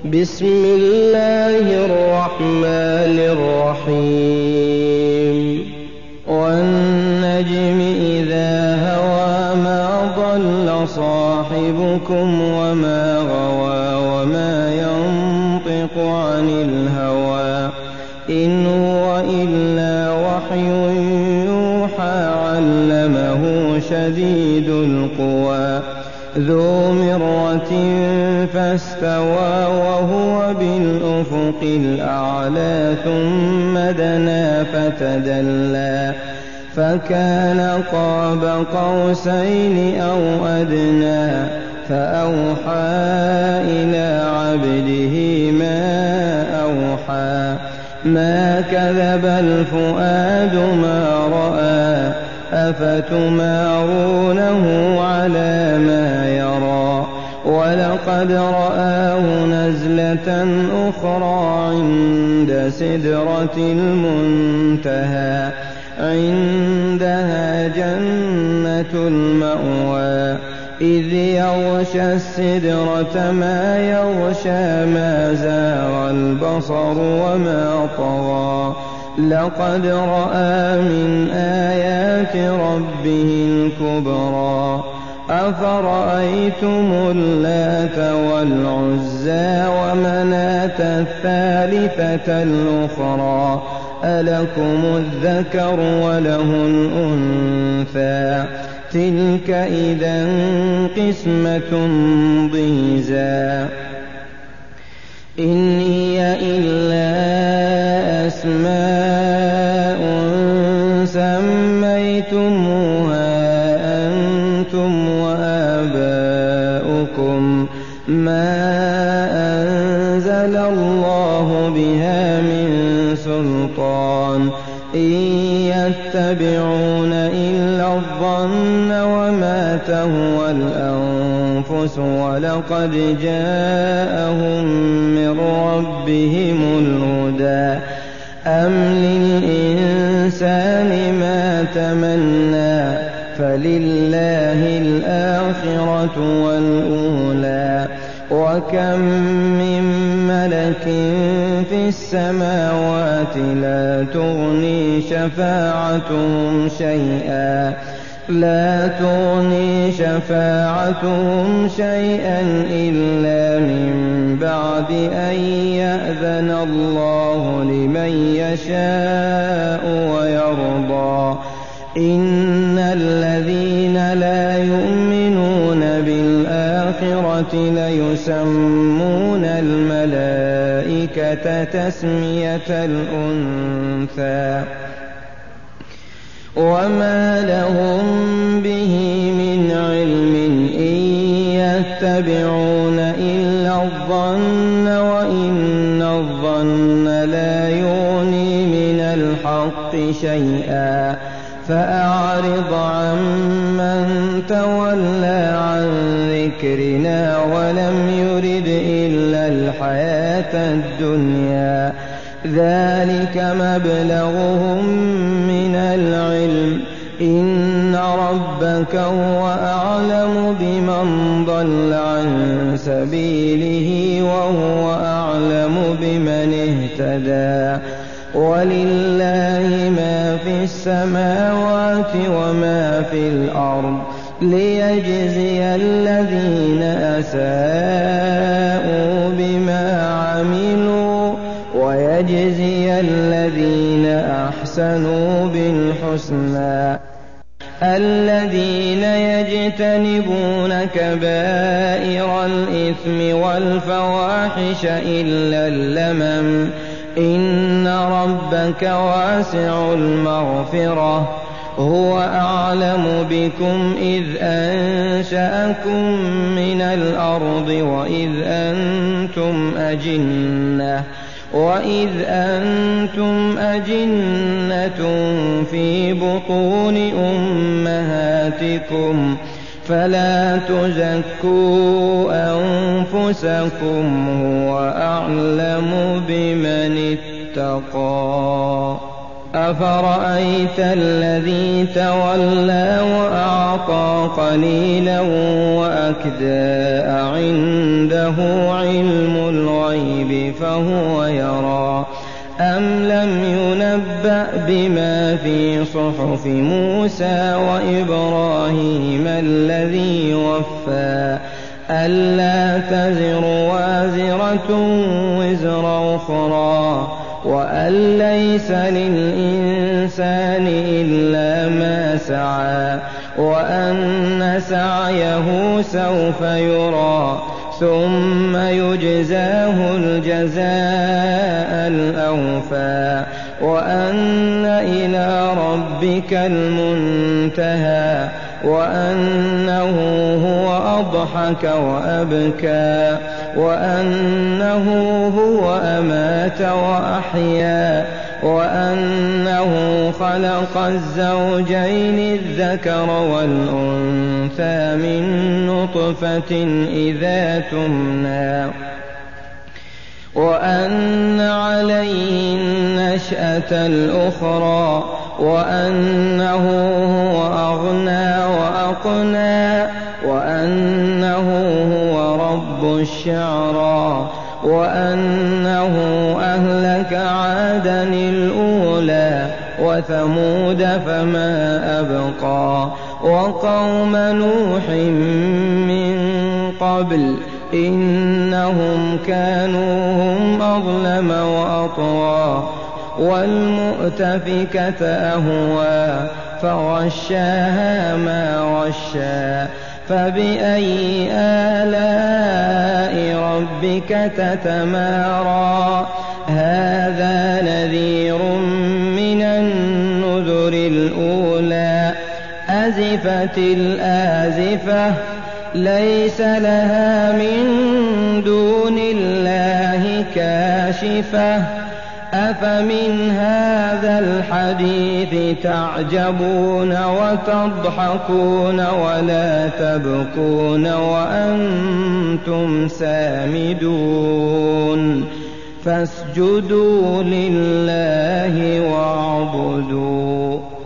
بسم الله الرحمن الرحيم والنجم إذا هوى ما ضل صاحبكم وما غوى وما ينطق عن الهوى إن هو إلا وحي يوحى علمه شديد القوى ذو مرة فاستوى وهو بالأفق الأعلى ثم دنا فتدلى فكان قاب قوسين أو أدنى فأوحى إلى عبده ما أوحى ما كذب الفؤاد ما رأى أفتمارونه على ما يرى ولقد رآه نزلة أخرى عند سدرة المنتهى عندها جنة المأوى إذ يغشى السدرة ما يغشى ما زاغ البصر وما طغى لقد رأى من آيات ربه الكبرى أفرأيتم اللات والعزى ومناة الثالثة الأخرى ألكم الذكر وله الأنثى تلك إذا قسمة ضيزى إن هي إلا أسماء سميتموها أنتم وآباؤكم ما أنزل الله بها من سلطان إن يتبعون إلا الظن وما تهوى الأنفس ولقد جاءهم من ربهم الهدى أم للإنسان ما تمنى فلله الآخرة والأولى وكم من ملك في السماوات لا تغني شفاعتهم شيئا إلا من بعد أن يأذن الله لمن يشاء ويرضى إن الذين لا يؤمنون بالآخرة ليسمون الملائكة تسمية الأنثى وما لهم به من علم إن يتبعون إلا الظن وإن الظن لا يغني من الحق شيئا فأعرض عمن تولى عن ذكرنا ولم يرد إلا الحياة الدنيا ذلك مبلغهم من العلم إن ربك هو أعلم بمن ضل عن سبيله وهو أعلم بمن اهتدى ولله ما في السماوات وما في الأرض ليجزي الذين أساءوا بما عملوا ويجزي الذين أحسنوا بالحسنى الذين يجتنبون كبائر الإثم والفواحش إلا اللمم إن ربك واسع المغفرة هو أعلم بكم إذ أنشأكم من الأرض وإذ أنتم أجنة في بطون أمهاتكم فلا تزكوا أنفسكم هو أعلم بمن اتقى أفرأيت الذي تولى وأعطى قليلا وأكدى عنده علم الغيب فهو يرى أم لم ينبأ بما في صحف موسى وإبراهيم الذي وفى ألا تزر وازرة وزر أخرى وأن ليس للإنسان إلا ما سعى وأن سعيه سوف يرى ثم يجزاه الجزاء الأوفى وأن إلى ربك المنتهى وأنه هو أضحك وأبكى وأنه هو أمات وأحيا وأنه خلق الزوجين الذكر والأنثى من نطفة إذا تمنى وأن عليه النشأة الأخرى وأنه هو أغنى وأقنى وأنه هو رب الشعرى وأنه أهلك عادا الأولى وثمود فما أبقى وقوم نوح من قبل إنهم كانوا هم أظلم وأطغى والمؤتفكة أهوى فغشاها ما غشا فبأي آلاء ربك تتمارى هذا نذير من النذر الأولى أزفت الآزفة ليس لها من دون الله كاشفة أفمن هذا الحديث تعجبون وتضحكون ولا تبكون وأنتم سامدون فاسجدوا لله واعبدوا